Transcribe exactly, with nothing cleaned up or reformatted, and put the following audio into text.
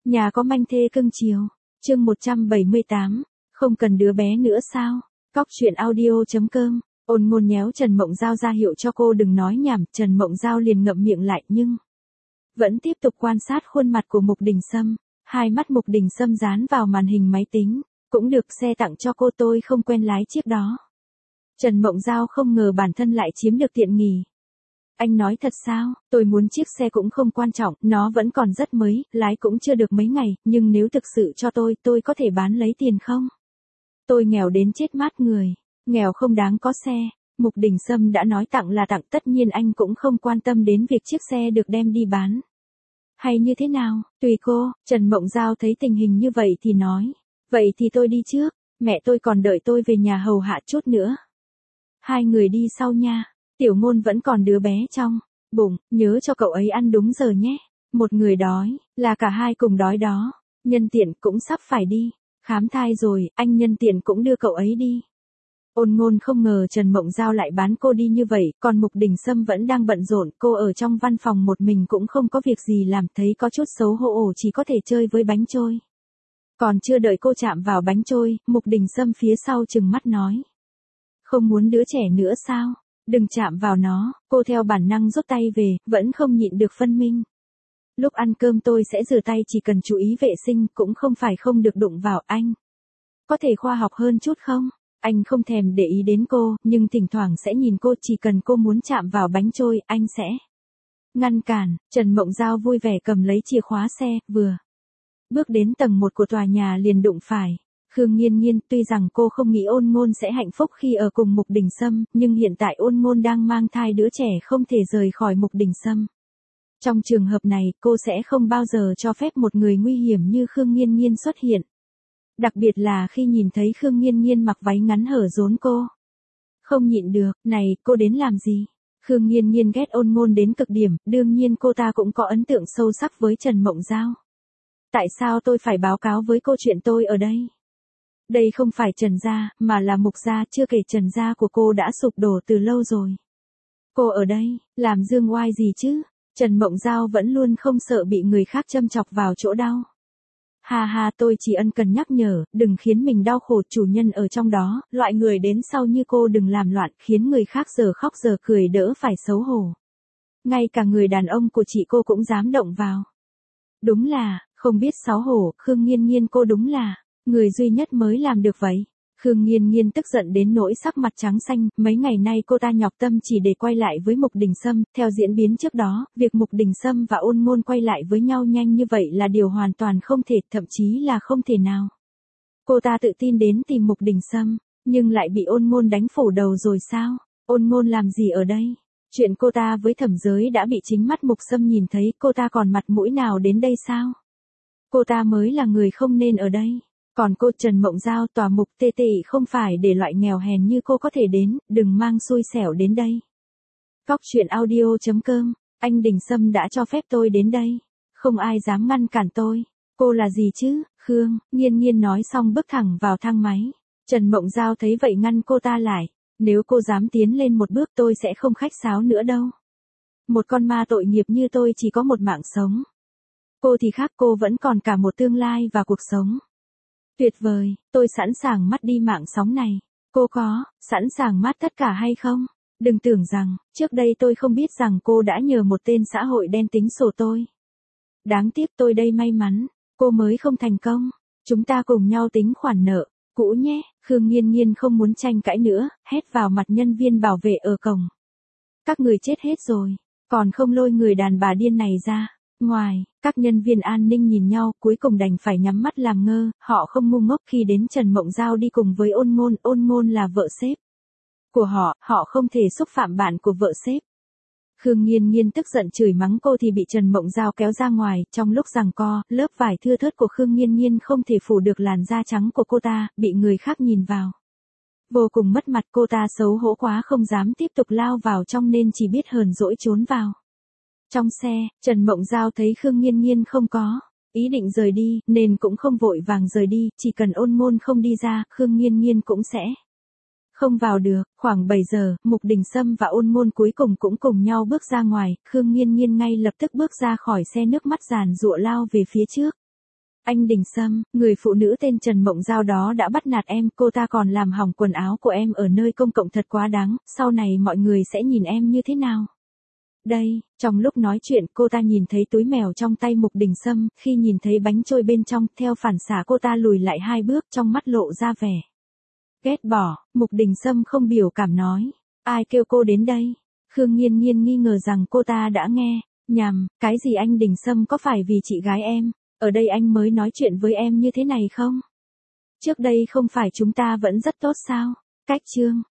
Nhà có manh thê cưng chiều. Chương một trăm bảy mươi tám, không cần đứa bé nữa sao? Cóc truyện audio chấm com. Ôn Ngôn nhéo Trần Mộng Giao ra hiệu cho cô đừng nói nhảm, Trần Mộng Giao liền ngậm miệng lại nhưng vẫn tiếp tục quan sát khuôn mặt của Mục Đình Sâm, hai mắt Mục Đình Sâm dán vào màn hình máy tính, cũng được xe tặng cho cô, tôi không quen lái chiếc đó. Trần Mộng Giao không ngờ bản thân lại chiếm được tiện nghi. Anh nói thật sao? Tôi muốn chiếc xe cũng không quan trọng, nó vẫn còn rất mới, lái cũng chưa được mấy ngày, nhưng nếu thực sự cho tôi, tôi có thể bán lấy tiền không? Tôi nghèo đến chết mát người, nghèo không đáng có xe. Mục Đình Sâm đã nói tặng là tặng, tất nhiên anh cũng không quan tâm đến việc chiếc xe được đem đi bán. Hay như thế nào, tùy cô. Trần Mộng Giao thấy tình hình như vậy thì nói, vậy thì tôi đi trước, mẹ tôi còn đợi tôi về nhà hầu hạ chút nữa. Hai người đi sau nha. Tiểu Ngôn vẫn còn đứa bé trong bụng, nhớ cho cậu ấy ăn đúng giờ nhé. Một người đói, là cả hai cùng đói đó. Nhân tiện cũng sắp phải đi khám thai rồi, anh nhân tiện cũng đưa cậu ấy đi. Ôn Ngôn không ngờ Trần Mộng Giao lại bán cô đi như vậy, còn Mục Đình Sâm vẫn đang bận rộn, cô ở trong văn phòng một mình cũng không có việc gì làm, thấy có chút xấu hổ, chỉ có thể chơi với bánh trôi. Còn chưa đợi cô chạm vào bánh trôi, Mục Đình Sâm phía sau trừng mắt nói, không muốn đứa trẻ nữa sao? Đừng chạm vào nó. Cô theo bản năng rút tay về, vẫn không nhịn được phân minh. Lúc ăn cơm tôi sẽ rửa tay, chỉ cần chú ý vệ sinh, cũng không phải không được đụng vào. Anh có thể khoa học hơn chút không? Anh không thèm để ý đến cô, nhưng thỉnh thoảng sẽ nhìn cô, chỉ cần cô muốn chạm vào bánh trôi, anh sẽ ngăn cản. Trần Mộng Giao vui vẻ cầm lấy chìa khóa xe, vừa bước đến tầng một của tòa nhà liền đụng phải Khương Nghiên Nghiên. Tuy rằng cô không nghĩ Ôn Ngôn sẽ hạnh phúc khi ở cùng Mục Đình Sâm, nhưng hiện tại Ôn Ngôn đang mang thai đứa trẻ, không thể rời khỏi Mục Đình Sâm. Trong trường hợp này, cô sẽ không bao giờ cho phép một người nguy hiểm như Khương Nghiên Nghiên xuất hiện. Đặc biệt là khi nhìn thấy Khương Nghiên Nghiên mặc váy ngắn hở rốn, cô không nhịn được, này, cô đến làm gì? Khương Nghiên Nghiên ghét Ôn Ngôn đến cực điểm, đương nhiên cô ta cũng có ấn tượng sâu sắc với Trần Mộng Giao. Tại sao tôi phải báo cáo với cô chuyện tôi ở đây? Đây không phải Trần gia, mà là Mục gia, chưa kể Trần gia của cô đã sụp đổ từ lâu rồi. Cô ở đây, làm dương oai gì chứ? Trần Mộng Giao vẫn luôn không sợ bị người khác châm chọc vào chỗ đau. Ha ha, tôi chỉ ân cần nhắc nhở, đừng khiến mình đau khổ, chủ nhân ở trong đó, loại người đến sau như cô đừng làm loạn, khiến người khác giờ khóc giờ cười, đỡ phải xấu hổ. Ngay cả người đàn ông của chị cô cũng dám động vào. Đúng là, không biết xấu hổ, Khương Nghiên Nghiên cô đúng là người duy nhất mới làm được vậy. Khương Nghiên Nghiên tức giận đến nỗi sắc mặt trắng xanh, mấy ngày nay cô ta nhọc tâm chỉ để quay lại với Mục Đình Sâm, theo diễn biến trước đó, việc Mục Đình Sâm và Ôn Ngôn quay lại với nhau nhanh như vậy là điều hoàn toàn không thể, thậm chí là không thể nào. Cô ta tự tin đến tìm Mục Đình Sâm, nhưng lại bị Ôn Ngôn đánh phủ đầu rồi sao? Ôn Ngôn làm gì ở đây? Chuyện cô ta với Thẩm Giới đã bị chính mắt Mục Sâm nhìn thấy, cô ta còn mặt mũi nào đến đây sao? Cô ta mới là người không nên ở đây. Còn cô Trần Mộng Giao, tòa Mục tê tê không phải để loại nghèo hèn như cô có thể đến, đừng mang xui xẻo đến đây. Cóc truyện audio chấm com. Anh Đình Sâm đã cho phép tôi đến đây, không ai dám ngăn cản tôi. Cô là gì chứ? Khương Nghiên Nghiên nói xong bước thẳng vào thang máy. Trần Mộng Giao thấy vậy ngăn cô ta lại. Nếu cô dám tiến lên một bước, tôi sẽ không khách sáo nữa đâu. Một con ma tội nghiệp như tôi chỉ có một mạng sống. Cô thì khác, cô vẫn còn cả một tương lai và cuộc sống tuyệt vời. Tôi sẵn sàng mất đi mạng sống này. Cô có sẵn sàng mất tất cả hay không? Đừng tưởng rằng, trước đây tôi không biết rằng cô đã nhờ một tên xã hội đen tính sổ tôi. Đáng tiếc tôi đây may mắn, cô mới không thành công. Chúng ta cùng nhau tính khoản nợ cũ nhé. Khương Nghiên Nghiên không muốn tranh cãi nữa, hét vào mặt nhân viên bảo vệ ở cổng. Các người chết hết rồi, còn không lôi người đàn bà điên này ra. Ngoài, các nhân viên an ninh nhìn nhau, cuối cùng đành phải nhắm mắt làm ngơ, họ không ngu ngốc khi đến Trần Mộng Giao đi cùng với Ôn Ngôn, Ôn Ngôn là vợ sếp của họ, họ không thể xúc phạm bạn của vợ sếp. Khương Nghiên Nghiên tức giận chửi mắng cô thì bị Trần Mộng Giao kéo ra ngoài, trong lúc giằng co, lớp vải thưa thớt của Khương Nghiên Nghiên không thể phủ được làn da trắng của cô ta, bị người khác nhìn vào. Vô cùng mất mặt, cô ta xấu hổ quá không dám tiếp tục lao vào trong nên chỉ biết hờn dỗi trốn vào. Trong xe, Trần Mộng Giao thấy Khương Nghiên Nghiên không có ý định rời đi, nên cũng không vội vàng rời đi, chỉ cần Ôn Ngôn không đi ra, Khương Nghiên Nghiên cũng sẽ không vào được. Khoảng bảy giờ, Mục Đình Sâm và Ôn Ngôn cuối cùng cũng cùng nhau bước ra ngoài, Khương Nghiên Nghiên ngay lập tức bước ra khỏi xe, nước mắt giàn giụa lao về phía trước. Anh Đình Sâm, người phụ nữ tên Trần Mộng Giao đó đã bắt nạt em, cô ta còn làm hỏng quần áo của em ở nơi công cộng thật quá đáng, sau này mọi người sẽ nhìn em như thế nào? Đây, trong lúc nói chuyện cô ta nhìn thấy túi mèo trong tay Mục Đình Sâm, khi nhìn thấy bánh trôi bên trong, theo phản xạ cô ta lùi lại hai bước, trong mắt lộ ra vẻ ghét bỏ. Mục Đình Sâm không biểu cảm nói, ai kêu cô đến đây? Khương Nghiên Nghiên nghi ngờ rằng cô ta đã nghe nhầm, cái gì anh Đình Sâm, có phải vì chị gái em, ở đây anh mới nói chuyện với em như thế này không? Trước đây không phải chúng ta vẫn rất tốt sao? Cách chương